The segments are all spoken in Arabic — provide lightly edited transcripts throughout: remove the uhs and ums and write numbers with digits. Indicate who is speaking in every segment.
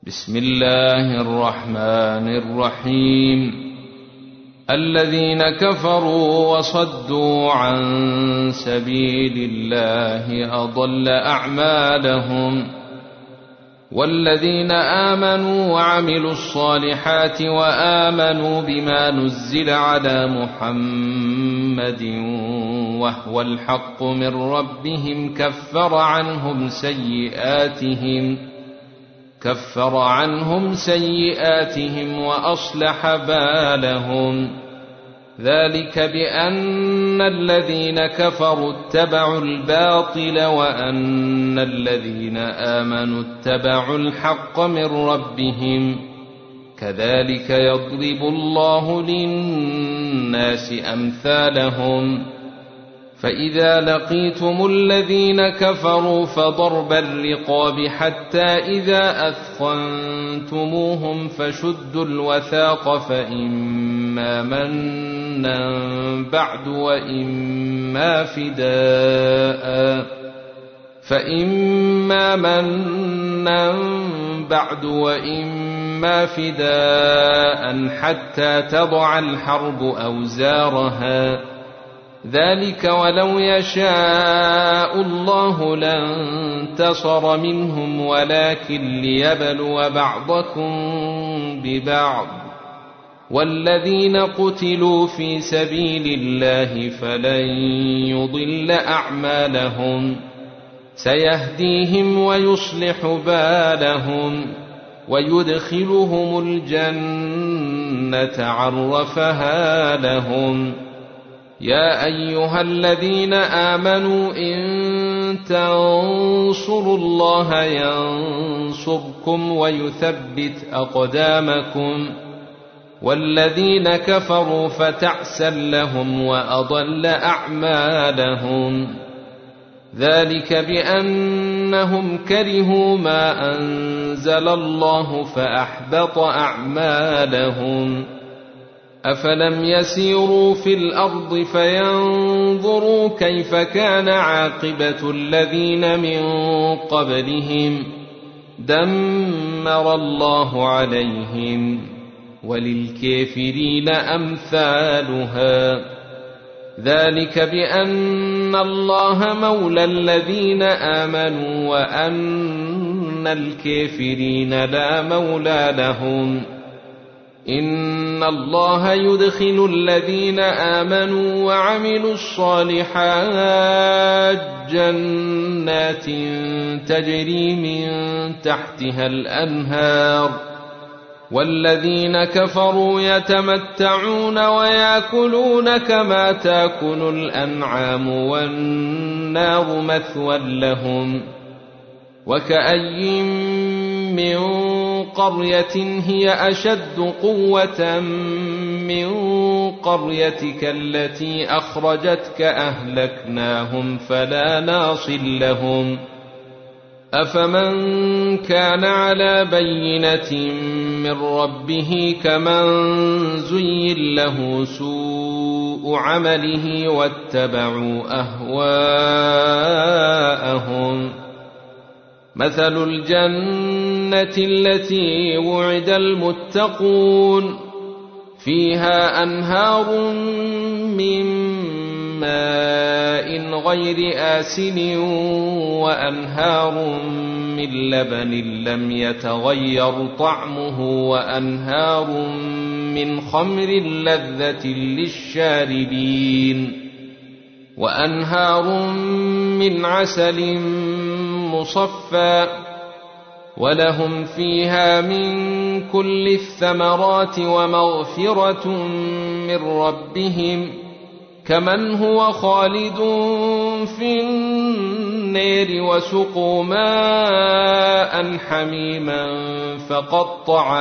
Speaker 1: بسم الله الرحمن الرحيم. الذين كفروا وصدوا عن سبيل الله أضل أعمالهم، والذين آمنوا وعملوا الصالحات وآمنوا بما نزل على محمد وهو الحق من ربهم كفر عنهم سيئاتهم وأصلح بالهم. ذلك بأن الذين كفروا اتبعوا الباطل وأن الذين آمنوا اتبعوا الحق من ربهم. كذلك يضرب الله للناس أمثالهم. فإذا لقيتم الذين كفروا فضرب الرقاب حتى إذا أثخنتموهم فشدوا الوثاق فإما منا بعد وإما فداء حتى تضع الحرب أوزارها. ذلك ولو يشاء الله لانتصر منهم ولكن ليبلو بعضكم ببعض. والذين قتلوا في سبيل الله فلن يضل أعمالهم، سيهديهم ويصلح بالهم ويدخلهم الجنة عرفها لهم. يا أيها الذين آمنوا إن تنصروا الله ينصركم ويثبت أقدامكم. والذين كفروا فتعسا لهم وأضل أعمالهم. ذلك بأنهم كرهوا ما أنزل الله فأحبط أعمالهم. أفلم يسيروا في الأرض فينظروا كيف كان عاقبة الذين من قبلهم دمر الله عليهم وللكافرين أمثالها. ذلك بأن الله مولى الذين آمنوا وأن الكافرين لا مولى لهم. إن الله يدخل الذين آمنوا وعملوا الصالحات جنات تجري من تحتها الأنهار، والذين كفروا يتمتعون ويأكلون كما تأكل الأنعام والنار مثوى لهم. وكأي من قرية هي أشد قوة من قريتك التي أخرجتك أهلكناهم فلا ناصر لهم. أفمن كان على بينة من ربه كمن زين له سوء عمله واتبعوا أهواءهم. مثل الجنة التي وعد المتقون فيها أنهار من ماء غير آسن وأنهار من لبن لم يتغير طعمه وأنهار من خمر لذة للشاربين وأنهار من عسل مصفى ولهم فيها من كل الثمرات ومغفرة من ربهم كمن هو خالد في النار وسقوا ماء حميما فقطع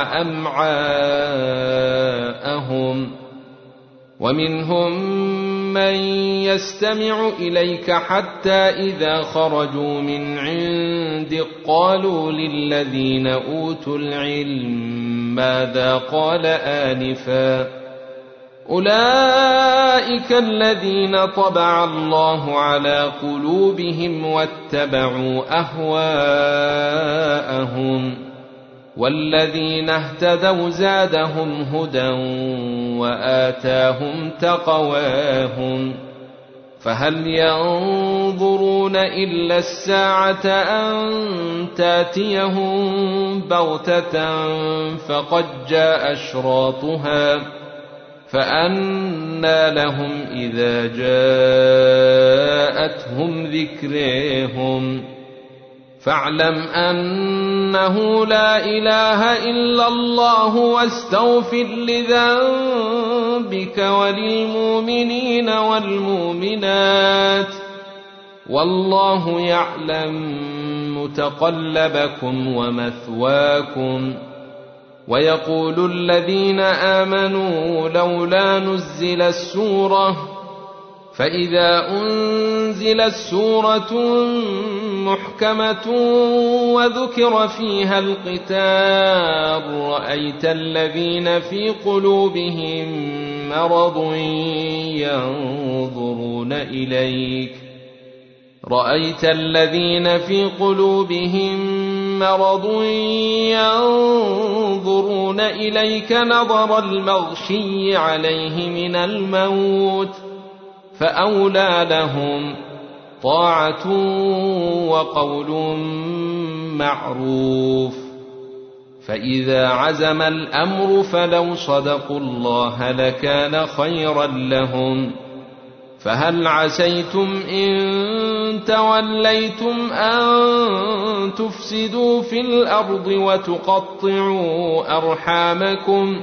Speaker 1: أمعاءهم. ومنهم من يستمع إليك حتى إذا خرجوا من عندك قالوا للذين أوتوا العلم ماذا قال آنفا أولئك الذين طبع الله على قلوبهم واتبعوا أهواءهم والذين اهتدوا زادهم هدى وآتاهم تقواهم فهل ينظرون إلا الساعة أن تاتيهم بغتة فقد جاء أشراطها فأنى لهم إذا جاءتهم ذكرهم فاعلم أنه لا إله إلا الله واستغفر لذنبك وللمؤمنين والمؤمنات والله يعلم متقلبكم ومثواكم. ويقول الذين آمنوا لولا نزلت سورة فإذا أنزلت سورة محكمة وذكر فيها القتال رأيت الذين في قلوبهم مرض ينظرون إليك نظر المغشي عليه من الموت فأولى لهم طاعة وقول معروف. فإذا عزم الأمر فلو صدقوا الله لكان خيرا لهم. فهل عسيتم إن توليتم أن تفسدوا في الأرض وتقطعوا أرحامكم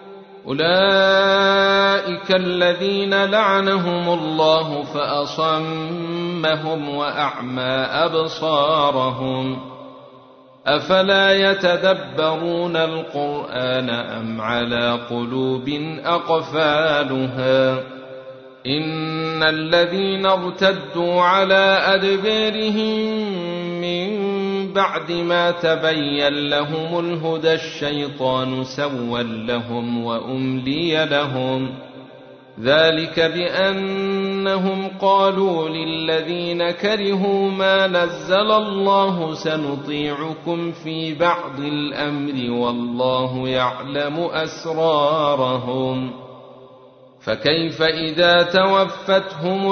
Speaker 1: أولئك الذين لعنهم الله فأصمهم وأعمى أبصارهم أفلا يتدبرون القرآن أم على قلوب أقفالها إن الذين ارتدوا على أدبارهم من بعد ما تبين لهم الهدى الشيطان سول لهم وأملي لهم ذلك بأنهم قالوا للذين كرهوا ما نزل الله سنطيعكم في بعض الأمر والله يعلم أسرارهم فكيف إذا توفتهم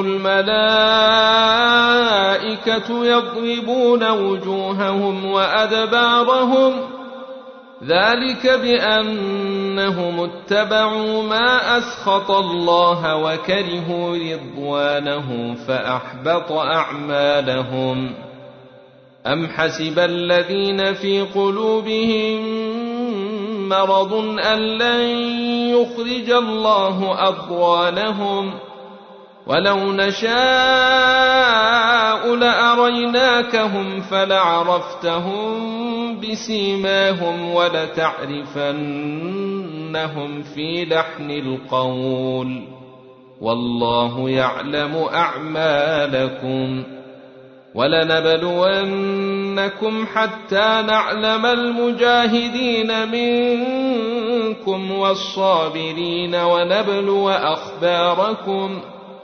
Speaker 1: الملائكة يضربون وجوههم وأدبارهم ذلك بأنهم اتبعوا ما أسخط الله وكرهوا رضوانه فأحبط أعمالهم. أم حسب الذين في قلوبهم مرض أن لن يخرج الله أضغانهم ولو نشاء لأريناكهم فلعرفتهم بسيماهم ولتعرفنهم في لحن القول والله يعلم أعمالكم. ولنبلونكم حتى نعلم المجاهدين منكم والصابرين ونبلو أخباركم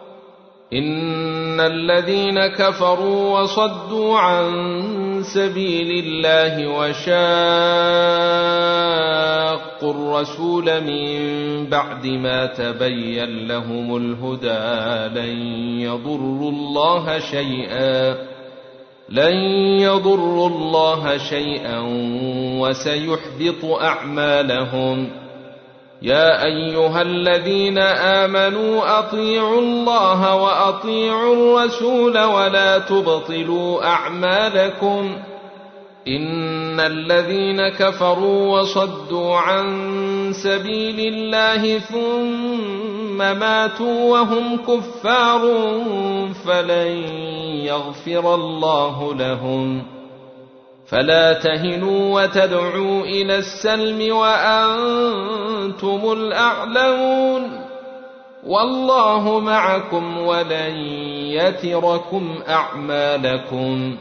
Speaker 1: إن الذين كفروا وصدوا عن سبيل الله وشاقوا الرسول من بعد ما تبين لهم الهدى لن يضروا الله شيئا وسيحبط أعمالهم. يا أيها الذين آمنوا أطيعوا الله وأطيعوا الرسول ولا تبطلوا أعمالكم إن الذين كفروا وصدوا عن سبيل الله ثم ماتوا وهم كفار فلن يغفر الله لهم. فلا تهنوا وتدعوا إلى السلم وأنتم الأعلون والله معكم ولن يتركم أعمالكم.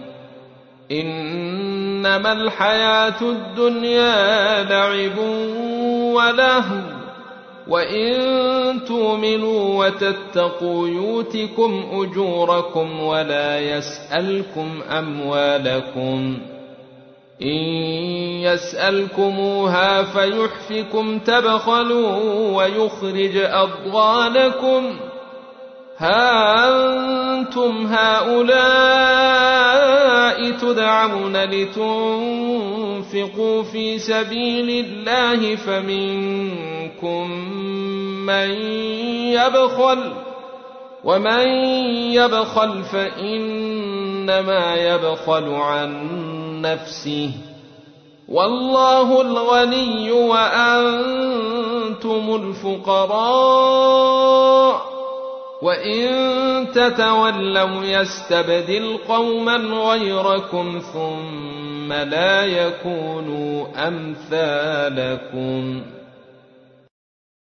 Speaker 1: إنما الحياة الدنيا لعب ولهو وإن تؤمنوا وتتقوا يؤتكم أجوركم ولا يسألكم أموالكم إن يسألكموها فيحفكم تبخلوا ويخرج أضغانكم ها أنتم هؤلاء تدعون لتنفقوا في سبيل الله فمنكم من يبخل ومن يبخل فإنما يبخل عن نفسه والله الغني وأنتم الفقراء وإن تتولوا يستبدل قوما غيركم ثم لا يكونوا أمثالكم